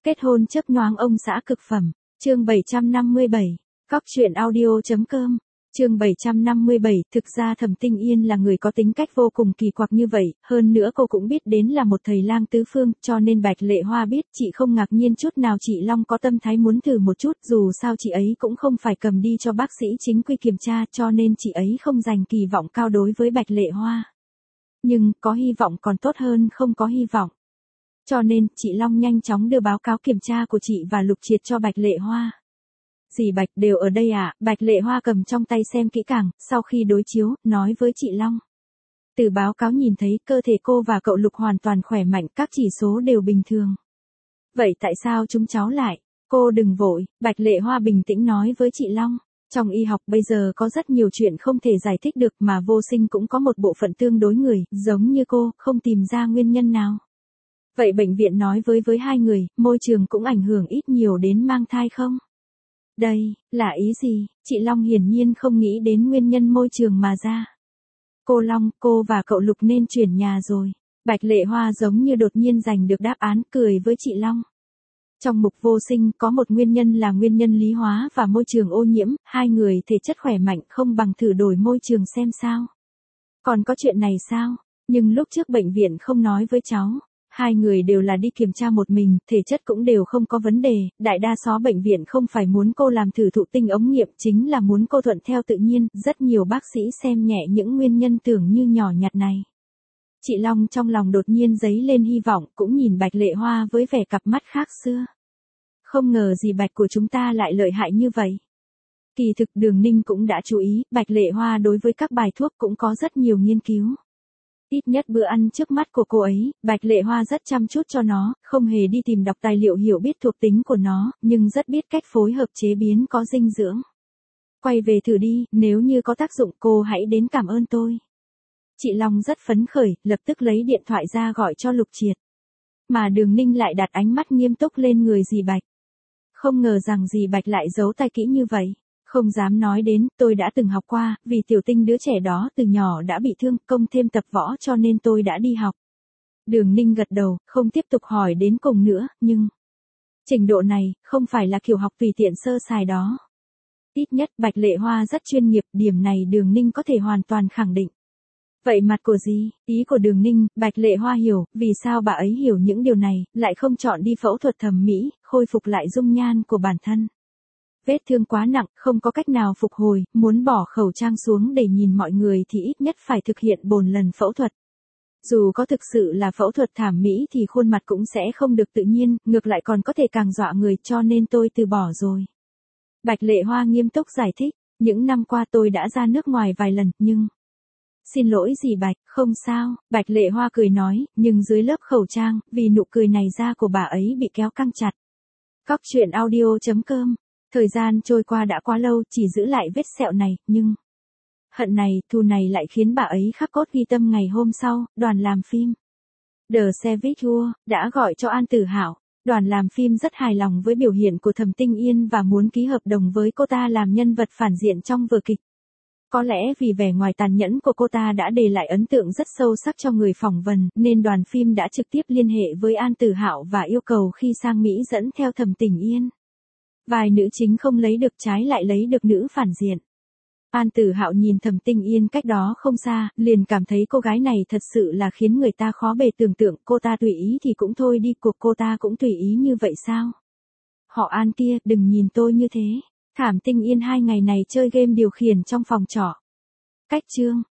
Kết hôn chớp nhoáng ông xã cực phẩm. Chương 757. Cóc truyện audio.com. Chương 757, thực ra Thẩm Tinh Yên là người có tính cách vô cùng kỳ quặc như vậy, hơn nữa cô cũng biết đến là một thầy lang tứ phương, cho nên Bạch Lệ Hoa biết chị không ngạc nhiên chút nào chị Long có tâm thái muốn thử một chút, dù sao chị ấy cũng không phải cầm đi cho bác sĩ chính quy kiểm tra, cho nên chị ấy không dành kỳ vọng cao đối với Bạch Lệ Hoa. Nhưng, có hy vọng còn tốt hơn không có hy vọng. Cho nên, chị Long nhanh chóng đưa báo cáo kiểm tra của chị và Lục Triệt cho Bạch Lệ Hoa. Dì Bạch đều ở đây à? Bạch Lệ Hoa cầm trong tay xem kỹ càng, sau khi đối chiếu, nói với chị Long. Từ báo cáo nhìn thấy cơ thể cô và cậu Lục hoàn toàn khỏe mạnh, các chỉ số đều bình thường. Vậy tại sao chúng cháu lại? Cô đừng vội, Bạch Lệ Hoa bình tĩnh nói với chị Long. Trong y học bây giờ có rất nhiều chuyện không thể giải thích được mà vô sinh cũng có một bộ phận tương đối người, giống như cô, không tìm ra nguyên nhân nào. Vậy bệnh viện nói với hai người, môi trường cũng ảnh hưởng ít nhiều đến mang thai không? Đây, là ý gì? Chị Long hiển nhiên không nghĩ đến nguyên nhân môi trường mà ra. Cô Long, cô và cậu Lục nên chuyển nhà rồi. Bạch Lệ Hoa giống như đột nhiên giành được đáp án, cười với chị Long. Trong mục vô sinh có một nguyên nhân là nguyên nhân lý hóa và môi trường ô nhiễm, hai người thể chất khỏe mạnh không bằng thử đổi môi trường xem sao. Còn có chuyện này sao? Nhưng lúc trước bệnh viện không nói với cháu. Hai người đều là đi kiểm tra một mình, thể chất cũng đều không có vấn đề, đại đa số bệnh viện không phải muốn cô làm thử thụ tinh ống nghiệm, chính là muốn cô thuận theo tự nhiên, rất nhiều bác sĩ xem nhẹ những nguyên nhân tưởng như nhỏ nhặt này. Chị Long trong lòng đột nhiên dấy lên hy vọng, cũng nhìn Bạch Lệ Hoa với vẻ cặp mắt khác xưa. Không ngờ dì Bạch của chúng ta lại lợi hại như vậy. Kỳ thực Đường Ninh cũng đã chú ý, Bạch Lệ Hoa đối với các bài thuốc cũng có rất nhiều nghiên cứu. Ít nhất bữa ăn trước mắt của cô ấy, Bạch Lệ Hoa rất chăm chút cho nó, không hề đi tìm đọc tài liệu hiểu biết thuộc tính của nó, nhưng rất biết cách phối hợp chế biến có dinh dưỡng. Quay về thử đi, nếu như có tác dụng cô hãy đến cảm ơn tôi. Chị Long rất phấn khởi, lập tức lấy điện thoại ra gọi cho Lục Triệt. Mà Đường Ninh lại đặt ánh mắt nghiêm túc lên người dì Bạch. Không ngờ rằng dì Bạch lại giấu tay kỹ như vậy. Không dám nói đến, tôi đã từng học qua, vì Tiểu Tinh đứa trẻ đó từ nhỏ đã bị thương, công thêm tập võ cho nên tôi đã đi học. Đường Ninh gật đầu, không tiếp tục hỏi đến cùng nữa, nhưng... Trình độ này, không phải là kiểu học tùy tiện sơ sài đó. Ít nhất Bạch Lệ Hoa rất chuyên nghiệp, điểm này Đường Ninh có thể hoàn toàn khẳng định. Vậy mặt của gì? Ý của Đường Ninh, Bạch Lệ Hoa hiểu, vì sao bà ấy hiểu những điều này, lại không chọn đi phẫu thuật thẩm mỹ, khôi phục lại dung nhan của bản thân. Vết thương quá nặng, không có cách nào phục hồi, muốn bỏ khẩu trang xuống để nhìn mọi người thì ít nhất phải thực hiện 4 lần phẫu thuật. Dù có thực sự là phẫu thuật thẩm mỹ thì khuôn mặt cũng sẽ không được tự nhiên, ngược lại còn có thể càng dọa người cho nên tôi từ bỏ rồi. Bạch Lệ Hoa nghiêm túc giải thích, những năm qua tôi đã ra nước ngoài vài lần, nhưng... Xin lỗi dì Bạch, không sao, Bạch Lệ Hoa cười nói, nhưng dưới lớp khẩu trang, vì nụ cười này da của bà ấy bị kéo căng chặt. Cóc truyện audio.com. Thời gian trôi qua đã quá lâu, chỉ giữ lại vết sẹo này, nhưng... Hận này, thù này lại khiến bà ấy khắc cốt ghi tâm ngày hôm sau, đoàn làm phim. The Savage Tour, đã gọi cho An Tử Hạo. Đoàn làm phim rất hài lòng với biểu hiện của Thẩm Tinh Yên và muốn ký hợp đồng với cô ta làm nhân vật phản diện trong vở kịch. Có lẽ vì vẻ ngoài tàn nhẫn của cô ta đã để lại ấn tượng rất sâu sắc cho người phỏng vấn, nên đoàn phim đã trực tiếp liên hệ với An Tử Hạo và yêu cầu khi sang Mỹ dẫn theo Thẩm Tinh Yên. Vài nữ chính không lấy được trái lại lấy được nữ phản diện. An Tử Hạo nhìn Thẩm Tinh Yên cách đó không xa, liền cảm thấy cô gái này thật sự là khiến người ta khó bề tưởng tượng, cô ta tùy ý thì cũng thôi đi, cuộc cô ta cũng tùy ý như vậy sao? Họ An kia, đừng nhìn tôi như thế. Thẩm Tinh Yên 2 ngày này chơi game điều khiển trong phòng trọ. Cách chương.